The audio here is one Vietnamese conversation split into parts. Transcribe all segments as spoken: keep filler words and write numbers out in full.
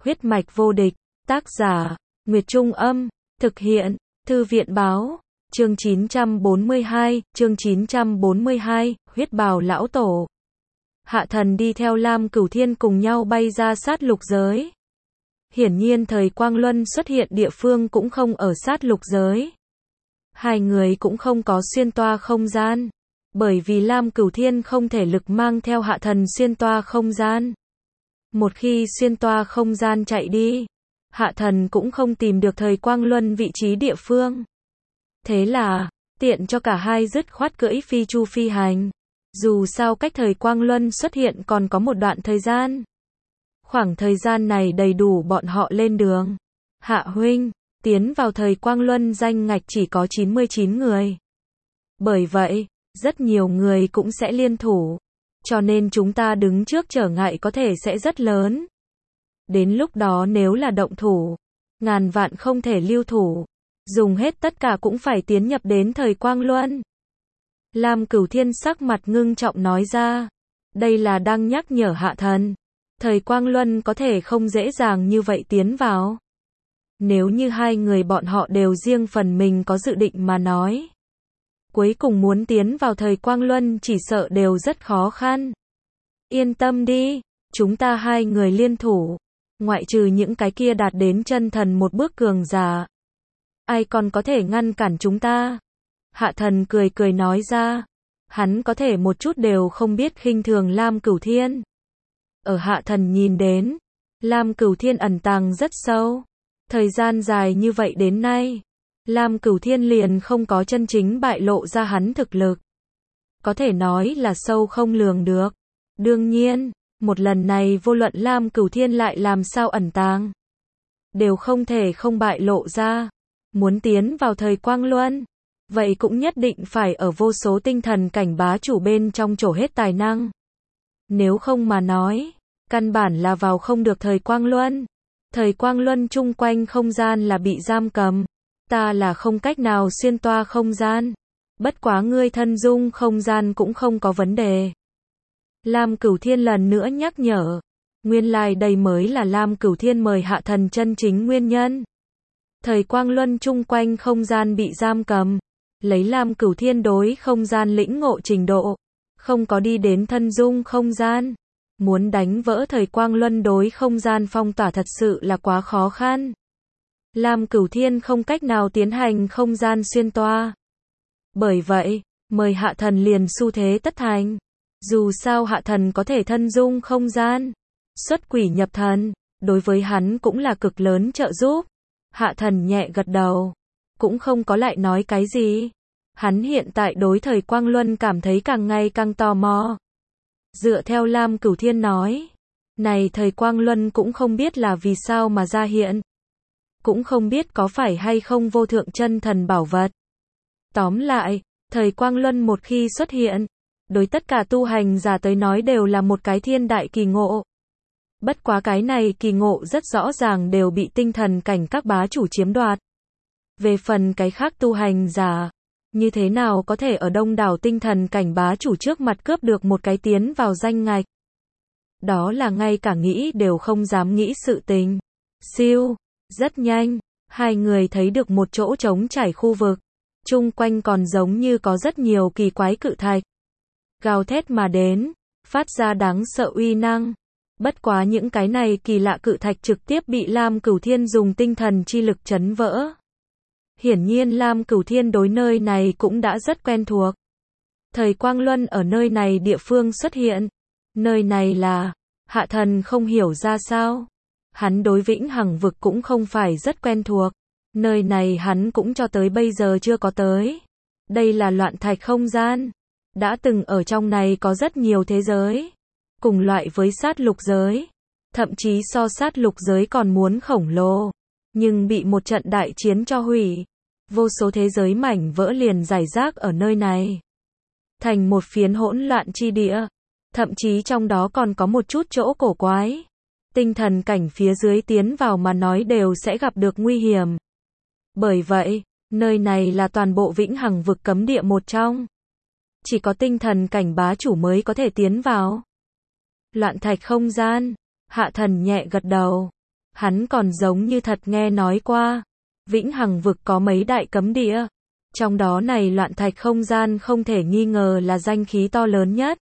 Huyết mạch vô địch, tác giả, Nguyệt Trung Âm, thực hiện, Thư viện Báo, chương chín trăm bốn mươi hai, chương chín trăm bốn mươi hai, huyết bào lão tổ. Hạ thần đi theo Lam Cửu Thiên cùng nhau bay ra sát lục giới. Hiển nhiên thời Quang Luân xuất hiện địa phương cũng không ở sát lục giới. Hai người cũng không có xuyên toa không gian. Bởi vì Lam Cửu Thiên không thể lực mang theo hạ thần xuyên toa không gian. Một khi xuyên toa không gian chạy đi, hạ thần cũng không tìm được thời Quang Luân vị trí địa phương. Thế là, tiện cho cả hai dứt khoát cưỡi phi chu phi hành. Dù sao cách thời Quang Luân xuất hiện còn có một đoạn thời gian. Khoảng thời gian này đầy đủ bọn họ lên đường. Hạ huynh, tiến vào thời Quang Luân danh ngạch chỉ có chín mươi chín người. Bởi vậy, rất nhiều người cũng sẽ liên thủ. Cho nên chúng ta đứng trước trở ngại có thể sẽ rất lớn. Đến lúc đó nếu là động thủ, ngàn vạn không thể lưu thủ. Dùng hết tất cả cũng phải tiến nhập đến thời Quang Luân. Lam Cửu Thiên sắc mặt ngưng trọng nói ra. Đây là đang nhắc nhở hạ thần. Thời Quang Luân có thể không dễ dàng như vậy tiến vào. Nếu như hai người bọn họ đều riêng phần mình có dự định mà nói. Cuối cùng muốn tiến vào thời Quang Luân chỉ sợ đều rất khó khăn. Yên tâm đi, chúng ta hai người liên thủ. Ngoại trừ những cái kia đạt đến chân thần một bước cường giả. Ai còn có thể ngăn cản chúng ta? Hạ thần cười cười nói ra. Hắn có thể một chút đều không biết khinh thường Lam Cửu Thiên. Ở hạ thần nhìn đến, Lam Cửu Thiên ẩn tàng rất sâu. Thời gian dài như vậy đến nay, Lam Cửu Thiên liền không có chân chính bại lộ ra hắn thực lực. Có thể nói là sâu không lường được. Đương nhiên, một lần này vô luận Lam Cửu Thiên lại làm sao ẩn tàng, đều không thể không bại lộ ra. Muốn tiến vào thời Quang Luân, vậy cũng nhất định phải ở vô số tinh thần cảnh bá chủ bên trong trổ hết tài năng. Nếu không mà nói, căn bản là vào không được thời Quang Luân. Thời Quang Luân chung quanh không gian là bị giam cầm. Ta là không cách nào xuyên toa không gian. Bất quá ngươi thân dung không gian cũng không có vấn đề. Lam Cửu Thiên lần nữa nhắc nhở. Nguyên lai đây mới là Lam Cửu Thiên mời hạ thần chân chính nguyên nhân. Thời Quang Luân chung quanh không gian bị giam cầm. Lấy Lam Cửu Thiên đối không gian lĩnh ngộ trình độ. Không có đi đến thân dung không gian. Muốn đánh vỡ thời Quang Luân đối không gian phong tỏa thật sự là quá khó khăn. Lam Cửu Thiên không cách nào tiến hành không gian xuyên toa. Bởi vậy, mời hạ thần liền xu thế tất thành. Dù sao hạ thần có thể thân dung không gian, xuất quỷ nhập thần, đối với hắn cũng là cực lớn trợ giúp. Hạ thần nhẹ gật đầu, cũng không có lại nói cái gì. Hắn hiện tại đối thời Quang Luân cảm thấy càng ngày càng tò mò. Dựa theo Lam Cửu Thiên nói, này thời Quang Luân cũng không biết là vì sao mà ra hiện. Cũng không biết có phải hay không vô thượng chân thần bảo vật. Tóm lại, thời Quang Luân một khi xuất hiện, đối tất cả tu hành giả tới nói đều là một cái thiên đại kỳ ngộ. Bất quá cái này kỳ ngộ rất rõ ràng đều bị tinh thần cảnh các bá chủ chiếm đoạt. Về phần cái khác tu hành giả, như thế nào có thể ở đông đảo tinh thần cảnh bá chủ trước mặt cướp được một cái tiến vào danh ngạch. Đó là ngay cả nghĩ đều không dám nghĩ sự tình. Siêu, rất nhanh, hai người thấy được một chỗ trống trải khu vực. Chung quanh còn giống như có rất nhiều kỳ quái cự thạch. Gào thét mà đến, phát ra đáng sợ uy năng. Bất quá những cái này kỳ lạ cự thạch trực tiếp bị Lam Cửu Thiên dùng tinh thần chi lực chấn vỡ. Hiển nhiên Lam Cửu Thiên đối nơi này cũng đã rất quen thuộc. Thời Quang Luân ở nơi này địa phương xuất hiện. Nơi này là, hạ thần không hiểu ra sao. Hắn đối vĩnh hằng vực cũng không phải rất quen thuộc. Nơi này hắn cũng cho tới bây giờ chưa có tới. Đây là loạn thạch không gian. Đã từng ở trong này có rất nhiều thế giới. Cùng loại với sát lục giới. Thậm chí so sát lục giới còn muốn khổng lồ. Nhưng bị một trận đại chiến cho hủy. Vô số thế giới mảnh vỡ liền rải rác ở nơi này. Thành một phiến hỗn loạn chi địa. Thậm chí trong đó còn có một chút chỗ cổ quái. Tinh thần cảnh phía dưới tiến vào mà nói đều sẽ gặp được nguy hiểm. Bởi vậy, nơi này là toàn bộ vĩnh hằng vực cấm địa một trong. Chỉ có tinh thần cảnh bá chủ mới có thể tiến vào. Loạn thạch không gian, hạ thần nhẹ gật đầu. Hắn còn giống như thật nghe nói qua, Vĩnh Hằng vực có mấy đại cấm địa. Trong đó này loạn thạch không gian không thể nghi ngờ là danh khí to lớn nhất.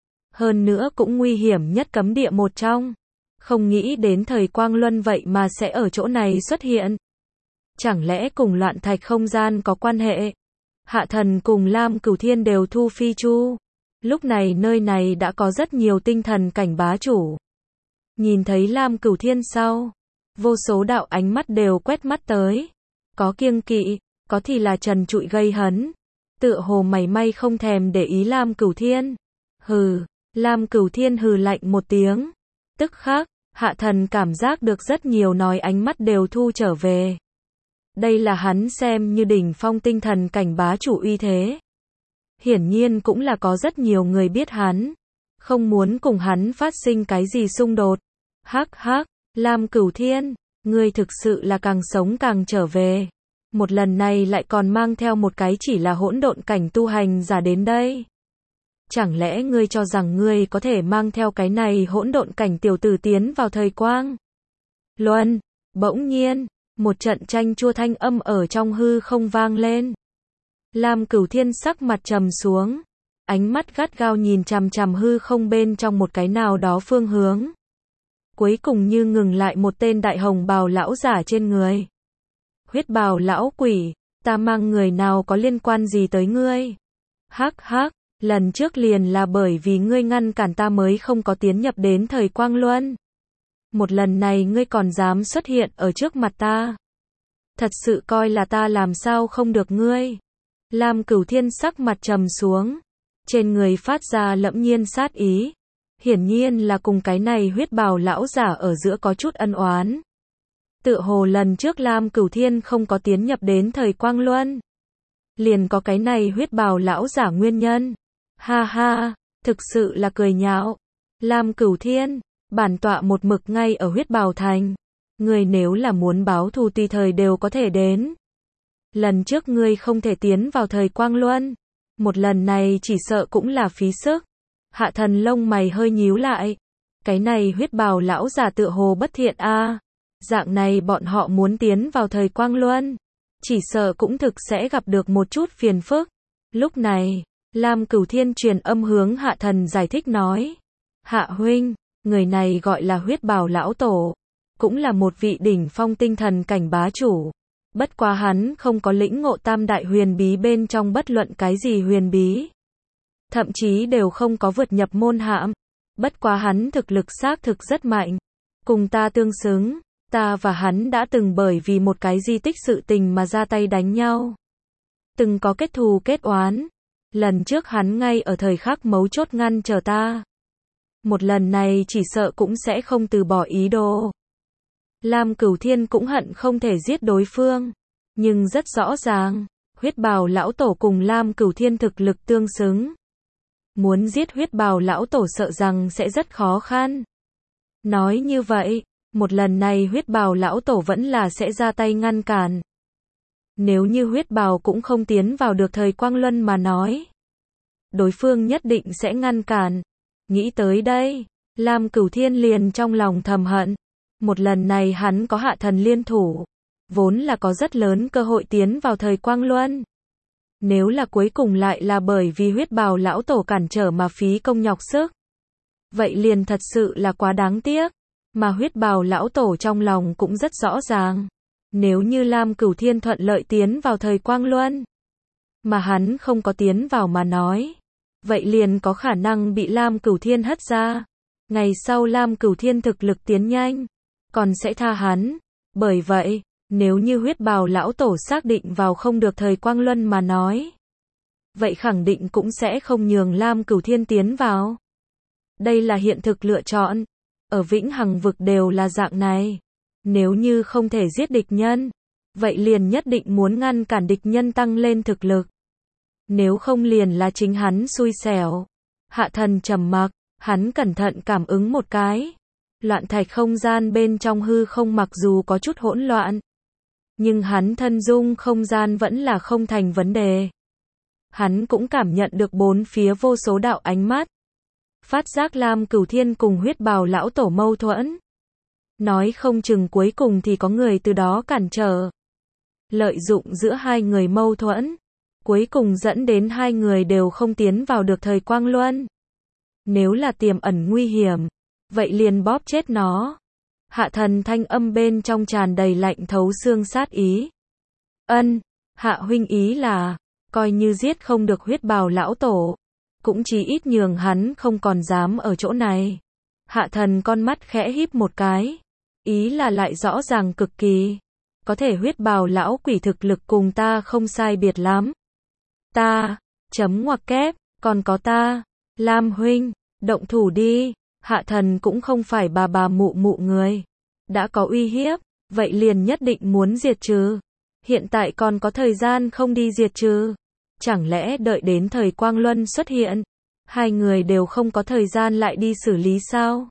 Hơn nữa cũng nguy hiểm nhất cấm địa một trong. Không nghĩ đến thời Quang Luân vậy mà sẽ ở chỗ này xuất hiện. Chẳng lẽ cùng loạn thạch không gian có quan hệ? Hạ Thần cùng Lam Cửu Thiên đều thu phi chu. Lúc này nơi này đã có rất nhiều tinh thần cảnh bá chủ. Nhìn thấy Lam Cửu Thiên sau, vô số đạo ánh mắt đều quét mắt tới. Có kiêng kỵ, có thì là trần trụi gây hấn. Tựa hồ mảy may không thèm để ý Lam Cửu Thiên. Hừ, Lam Cửu Thiên hừ lạnh một tiếng. Tức khắc, Hạ Thần cảm giác được rất nhiều nói ánh mắt đều thu trở về. Đây là hắn xem như đỉnh phong tinh thần cảnh bá chủ uy thế. Hiển nhiên cũng là có rất nhiều người biết hắn. Không muốn cùng hắn phát sinh cái gì xung đột. Hắc hắc, Lam Cửu Thiên, ngươi thực sự là càng sống càng trở về. Một lần này lại còn mang theo một cái chỉ là hỗn độn cảnh tu hành giả đến đây. Chẳng lẽ ngươi cho rằng ngươi có thể mang theo cái này hỗn độn cảnh tiểu tử tiến vào thời Quang Luân? Bỗng nhiên, một trận tranh chua thanh âm ở trong hư không vang lên. Lam Cửu Thiên sắc mặt trầm xuống, ánh mắt gắt gao nhìn chằm chằm hư không bên trong một cái nào đó phương hướng. Cuối cùng như ngừng lại một tên đại hồng bào lão giả trên người. Huyết bào lão quỷ, ta mang người nào có liên quan gì tới ngươi? Hắc hắc, lần trước liền là bởi vì ngươi ngăn cản ta mới không có tiến nhập đến thời Quang Luân. Một lần này ngươi còn dám xuất hiện ở trước mặt ta. Thật sự coi là ta làm sao không được ngươi. Lam Cửu Thiên sắc mặt trầm xuống, trên người phát ra lẫm nhiên sát ý. Hiển nhiên là cùng cái này huyết bào lão giả ở giữa có chút ân oán. Tựa hồ lần trước Lam Cửu Thiên không có tiến nhập đến thời Quang Luân, liền có cái này huyết bào lão giả nguyên nhân. Ha ha, thực sự là cười nhạo. Lam Cửu Thiên, bản tọa một mực ngay ở huyết bào thành. Ngươi nếu là muốn báo thù tùy thời đều có thể đến. Lần trước ngươi không thể tiến vào thời Quang Luân, một lần này chỉ sợ cũng là phí sức. Hạ Thần lông mày hơi nhíu lại. Cái này huyết bào lão giả tựa hồ bất thiện a. À. Dạng này bọn họ muốn tiến vào thời Quang Luân, chỉ sợ cũng thực sẽ gặp được một chút phiền phức. Lúc này, Lam Cửu Thiên truyền âm hướng Hạ Thần giải thích nói. Hạ huynh, người này gọi là huyết bào lão tổ, cũng là một vị đỉnh phong tinh thần cảnh bá chủ. Bất quá hắn không có lĩnh ngộ tam đại huyền bí bên trong bất luận cái gì huyền bí. Thậm chí đều không có vượt nhập môn hạm. Bất quá hắn thực lực xác thực rất mạnh. Cùng ta tương xứng, ta và hắn đã từng bởi vì một cái di tích sự tình mà ra tay đánh nhau. Từng có kết thù kết oán. Lần trước hắn ngay ở thời khắc mấu chốt ngăn trở ta. Một lần này chỉ sợ cũng sẽ không từ bỏ ý đồ. Lam Cửu Thiên cũng hận không thể giết đối phương. Nhưng rất rõ ràng, huyết bào lão tổ cùng Lam Cửu Thiên thực lực tương xứng. Muốn giết huyết bào lão tổ sợ rằng sẽ rất khó khăn. Nói như vậy, một lần này huyết bào lão tổ vẫn là sẽ ra tay ngăn cản. Nếu như huyết bào cũng không tiến vào được thời Quang Luân mà nói, đối phương nhất định sẽ ngăn cản. Nghĩ tới đây, Lam Cửu Thiên liền trong lòng thầm hận. Một lần này hắn có Hạ Thần liên thủ, vốn là có rất lớn cơ hội tiến vào thời Quang Luân. Nếu là cuối cùng lại là bởi vì huyết bào lão tổ cản trở mà phí công nhọc sức, vậy liền thật sự là quá đáng tiếc. Mà huyết bào lão tổ trong lòng cũng rất rõ ràng. Nếu như Lam Cửu Thiên thuận lợi tiến vào thời Quang Luân, mà hắn không có tiến vào mà nói, vậy liền có khả năng bị Lam Cửu Thiên hất ra. Ngày sau Lam Cửu Thiên thực lực tiến nhanh, còn sẽ tha hắn. Bởi vậy, nếu như huyết bào lão tổ xác định vào không được thời Quang Luân mà nói, vậy khẳng định cũng sẽ không nhường Lam Cửu Thiên tiến vào. Đây là hiện thực lựa chọn. Ở Vĩnh Hằng vực đều là dạng này. Nếu như không thể giết địch nhân, vậy liền nhất định muốn ngăn cản địch nhân tăng lên thực lực. Nếu không liền là chính hắn xui xẻo. Hạ Thần trầm mặc, hắn cẩn thận cảm ứng một cái. Loạn thạch không gian bên trong hư không mặc dù có chút hỗn loạn, nhưng hắn thân dung không gian vẫn là không thành vấn đề. Hắn cũng cảm nhận được bốn phía vô số đạo ánh mắt. Phát giác Lam Cửu Thiên cùng huyết bào lão tổ mâu thuẫn. Nói không chừng cuối cùng thì có người từ đó cản trở. Lợi dụng giữa hai người mâu thuẫn. Cuối cùng dẫn đến hai người đều không tiến vào được thời quang luân. Nếu là tiềm ẩn nguy hiểm, vậy liền bóp chết nó. Hạ thần thanh âm bên trong tràn đầy lạnh thấu xương sát ý. Ân, hạ huynh ý là, coi như giết không được huyết bào lão tổ, cũng chí ít nhường hắn không còn dám ở chỗ này. Hạ thần con mắt khẽ híp một cái. Ý là lại rõ ràng cực kỳ. Có thể huyết bào lão quỷ thực lực cùng ta không sai biệt lắm. Ta, chấm ngoặc kép, còn có ta, Lam huynh, động thủ đi. Hạ thần cũng không phải bà bà mụ mụ người. Đã có uy hiếp, vậy liền nhất định muốn diệt trừ. Hiện tại còn có thời gian không đi diệt trừ. Chẳng lẽ đợi đến thời quang luân xuất hiện, hai người đều không có thời gian lại đi xử lý sao?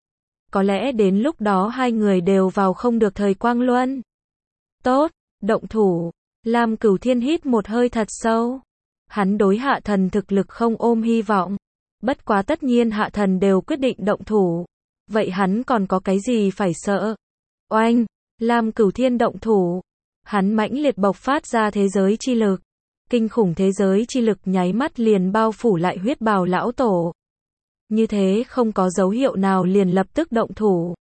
Có lẽ đến lúc đó hai người đều vào không được thời quang luân. Tốt, động thủ. Lam Cửu Thiên hít một hơi thật sâu. Hắn đối hạ thần thực lực không ôm hy vọng. Bất quá tất nhiên hạ thần đều quyết định động thủ. Vậy hắn còn có cái gì phải sợ? Oanh, Lam Cửu Thiên động thủ. Hắn mãnh liệt bộc phát ra thế giới chi lực. Kinh khủng thế giới chi lực nháy mắt liền bao phủ lại huyết bào lão tổ. Như thế không có dấu hiệu nào liền lập tức động thủ.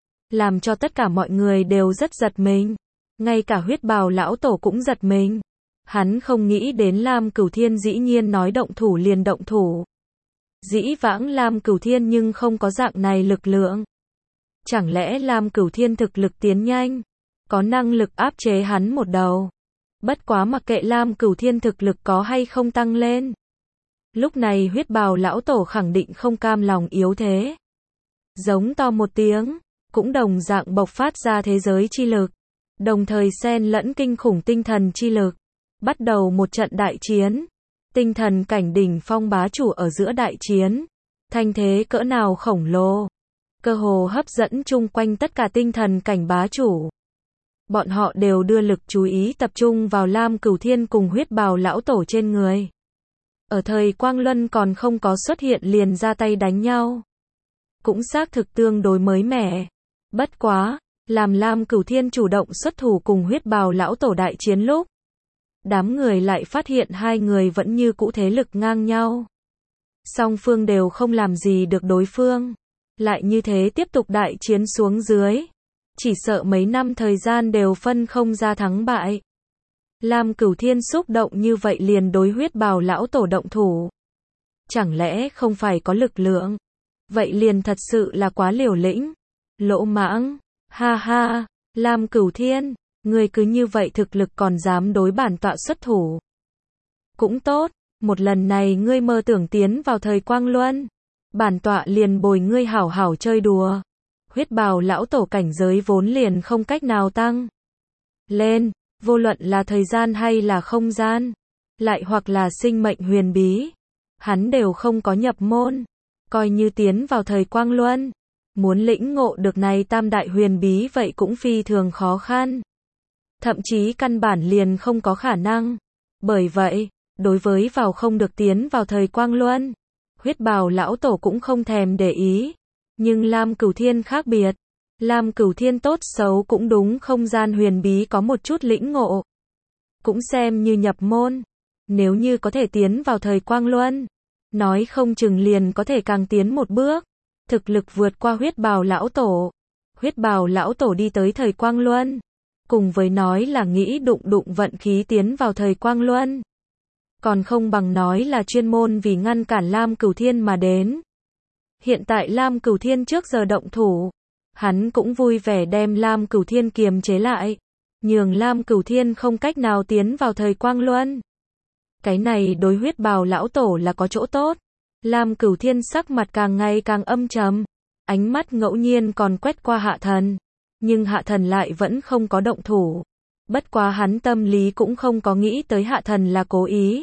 Làm cho tất cả mọi người đều rất giật mình. Ngay cả huyết bào lão tổ cũng giật mình. Hắn không nghĩ đến Lam Cửu Thiên dĩ nhiên nói động thủ liền động thủ. Dĩ vãng Lam Cửu Thiên nhưng không có dạng này lực lượng. Chẳng lẽ Lam Cửu Thiên thực lực tiến nhanh, có năng lực áp chế hắn một đầu. Bất quá mặc kệ Lam Cửu Thiên thực lực có hay không tăng lên. Lúc này huyết bào lão tổ khẳng định không cam lòng yếu thế. Giống to một tiếng, cũng đồng dạng bộc phát ra thế giới chi lực. Đồng thời xen lẫn kinh khủng tinh thần chi lực. Bắt đầu một trận đại chiến. Tinh thần cảnh đỉnh phong bá chủ ở giữa đại chiến. Thanh thế cỡ nào khổng lồ. Cơ hồ hấp dẫn chung quanh tất cả tinh thần cảnh bá chủ. Bọn họ đều đưa lực chú ý tập trung vào Lam Cửu Thiên cùng huyết bào lão tổ trên người. Ở thời quang luân còn không có xuất hiện liền ra tay đánh nhau. Cũng xác thực tương đối mới mẻ. Bất quá, làm Lam Cửu Thiên chủ động xuất thủ cùng huyết bào lão tổ đại chiến lúc. Đám người lại phát hiện hai người vẫn như cũ thế lực ngang nhau. Song phương đều không làm gì được đối phương. Lại như thế tiếp tục đại chiến xuống dưới. Chỉ sợ mấy năm thời gian đều phân không ra thắng bại. Lam Cửu Thiên xúc động như vậy liền đối huyết bào lão tổ động thủ. Chẳng lẽ không phải có lực lượng? Vậy liền thật sự là quá liều lĩnh. Lỗ mãng. Ha ha, Lam Cửu Thiên, ngươi cứ như vậy thực lực còn dám đối bản tọa xuất thủ. Cũng tốt, một lần này ngươi mơ tưởng tiến vào thời quang luân. Bản tọa liền bồi ngươi hảo hảo chơi đùa. Huyết bào lão tổ cảnh giới vốn liền không cách nào tăng lên, vô luận là thời gian hay là không gian, lại hoặc là sinh mệnh huyền bí, hắn đều không có nhập môn, coi như tiến vào thời quang luân, muốn lĩnh ngộ được này tam đại huyền bí vậy cũng phi thường khó khăn, thậm chí căn bản liền không có khả năng. Bởi vậy, đối với vào không được tiến vào thời quang luân, huyết bào lão tổ cũng không thèm để ý. Nhưng Lam Cửu Thiên khác biệt. Lam Cửu Thiên tốt xấu cũng đúng không gian huyền bí có một chút lĩnh ngộ. Cũng xem như nhập môn. Nếu như có thể tiến vào thời quang luân, nói không chừng liền có thể càng tiến một bước. Thực lực vượt qua huyết bào lão tổ. Huyết bào lão tổ đi tới thời quang luân. Cùng với nói là nghĩ đụng đụng vận khí tiến vào thời quang luân. Còn không bằng nói là chuyên môn vì ngăn cản Lam Cửu Thiên mà đến. Hiện tại Lam Cửu Thiên trước giờ động thủ, hắn cũng vui vẻ đem Lam Cửu Thiên kiềm chế lại, nhường Lam Cửu Thiên không cách nào tiến vào thời quang luân. Cái này đối huyết bào lão tổ là có chỗ tốt. Lam Cửu Thiên sắc mặt càng ngày càng âm trầm, ánh mắt ngẫu nhiên còn quét qua hạ thần, nhưng hạ thần lại vẫn không có động thủ. Bất quá hắn tâm lý cũng không có nghĩ tới hạ thần là cố ý.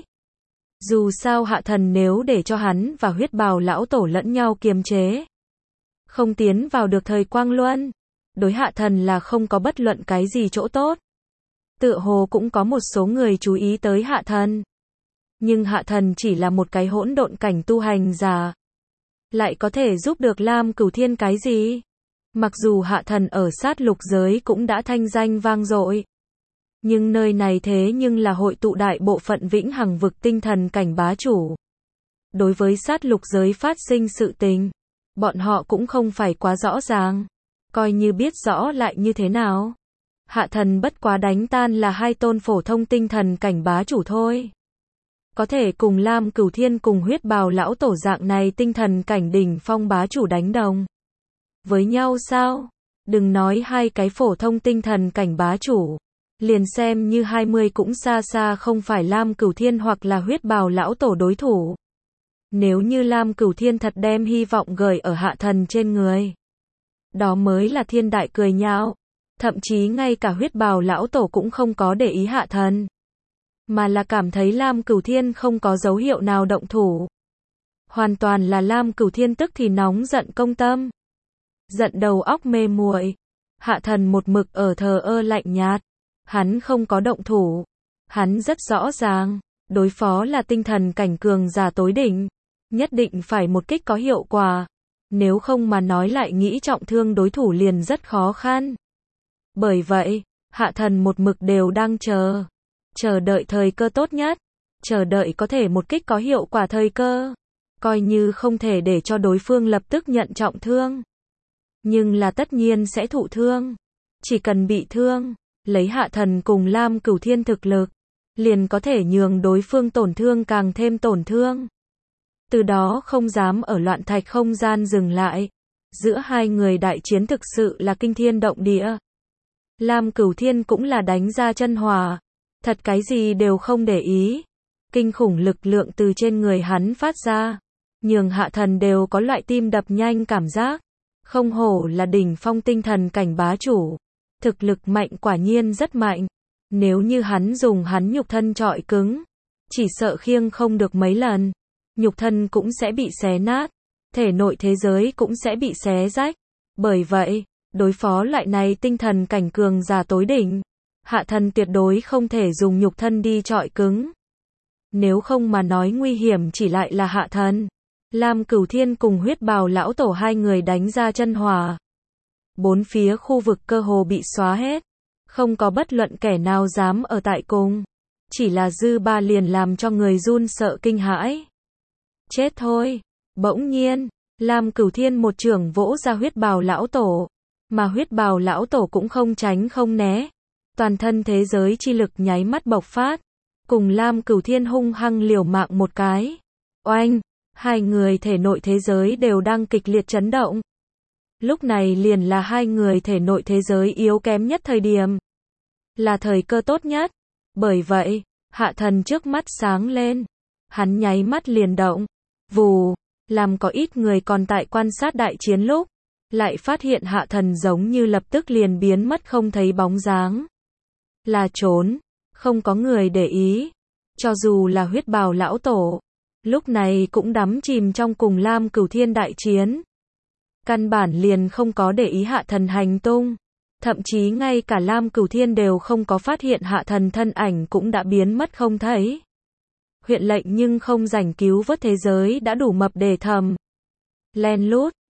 Dù sao hạ thần nếu để cho hắn và huyết bào lão tổ lẫn nhau kiềm chế, không tiến vào được thời quang luân, đối hạ thần là không có bất luận cái gì chỗ tốt. Tựa hồ cũng có một số người chú ý tới hạ thần. Nhưng hạ thần chỉ là một cái hỗn độn cảnh tu hành giả. Lại có thể giúp được Lam Cửu Thiên cái gì? Mặc dù hạ thần ở sát lục giới cũng đã thanh danh vang dội, nhưng nơi này thế nhưng là hội tụ đại bộ phận vĩnh hằng vực tinh thần cảnh bá chủ. Đối với sát lục giới phát sinh sự tình, bọn họ cũng không phải quá rõ ràng. Coi như biết rõ lại như thế nào. Hạ thần bất quá đánh tan là hai tôn phổ thông tinh thần cảnh bá chủ thôi. Có thể cùng Lam Cửu Thiên cùng huyết bào lão tổ dạng này tinh thần cảnh đỉnh phong bá chủ đánh đồng với nhau sao? Đừng nói hai cái phổ thông tinh thần cảnh bá chủ, liền xem như hai mươi cũng xa xa không phải Lam Cửu Thiên hoặc là huyết bào lão tổ đối thủ. Nếu như Lam Cửu Thiên thật đem hy vọng gửi ở hạ thần trên người, đó mới là thiên đại cười nhạo. Thậm chí ngay cả huyết bào lão tổ cũng không có để ý hạ thần, mà là cảm thấy Lam Cửu Thiên không có dấu hiệu nào động thủ. Hoàn toàn là Lam Cửu Thiên tức thì nóng giận công tâm, giận đầu óc mê muội. Hạ thần một mực ở thờ ơ lạnh nhạt, hắn không có động thủ. Hắn rất rõ ràng, đối phó là tinh thần cảnh cường giả tối đỉnh, nhất định phải một kích có hiệu quả, nếu không mà nói lại nghĩ trọng thương đối thủ liền rất khó khăn. Bởi vậy, hạ thần một mực đều đang chờ, chờ đợi thời cơ tốt nhất, chờ đợi có thể một kích có hiệu quả thời cơ, coi như không thể để cho đối phương lập tức nhận trọng thương, nhưng là tất nhiên sẽ thụ thương. Chỉ cần bị thương, lấy hạ thần cùng Lam Cửu Thiên thực lực, liền có thể nhường đối phương tổn thương càng thêm tổn thương. Từ đó không dám ở loạn thạch không gian dừng lại. Giữa hai người đại chiến thực sự là kinh thiên động địa. Lam Cửu Thiên cũng là đánh ra chân hỏa, thật cái gì đều không để ý. Kinh khủng lực lượng từ trên người hắn phát ra, nhường hạ thần đều có loại tim đập nhanh cảm giác. Không hổ là đỉnh phong tinh thần cảnh bá chủ, thực lực mạnh quả nhiên rất mạnh. Nếu như hắn dùng hắn nhục thân trọi cứng, chỉ sợ khiêng không được mấy lần, nhục thân cũng sẽ bị xé nát, thể nội thế giới cũng sẽ bị xé rách. Bởi vậy, đối phó loại này tinh thần cảnh cường giả tối đỉnh, hạ thần tuyệt đối không thể dùng nhục thân đi trọi cứng. Nếu không mà nói nguy hiểm chỉ lại là hạ thần. Lam Cửu Thiên cùng huyết bào lão tổ hai người đánh ra chân hỏa. Bốn phía khu vực cơ hồ bị xóa hết. Không có bất luận kẻ nào dám ở tại cùng. Chỉ là dư ba liền làm cho người run sợ kinh hãi. Chết thôi. Bỗng nhiên, Lam Cửu Thiên một chưởng vỗ ra huyết bào lão tổ. Mà huyết bào lão tổ cũng không tránh không né. Toàn thân thế giới chi lực nháy mắt bộc phát. Cùng Lam Cửu Thiên hung hăng liều mạng một cái. Oanh, hai người thể nội thế giới đều đang kịch liệt chấn động. Lúc này liền là hai người thể nội thế giới yếu kém nhất thời điểm. Là thời cơ tốt nhất. Bởi vậy, hạ thần trước mắt sáng lên. Hắn nháy mắt liền động. Vù, làm có ít người còn tại quan sát đại chiến lúc. Lại phát hiện hạ thần giống như lập tức liền biến mất không thấy bóng dáng. Là trốn. Không có người để ý. Cho dù là huyết bào lão tổ, lúc này cũng đắm chìm trong cùng Lam Cửu Thiên đại chiến. Căn bản liền không có để ý hạ thần hành tung. Thậm chí ngay cả Lam Cửu Thiên đều không có phát hiện hạ thần thân ảnh cũng đã biến mất không thấy. Huyện lệnh nhưng không rảnh cứu vớt thế giới đã đủ mập để thầm. Len lút,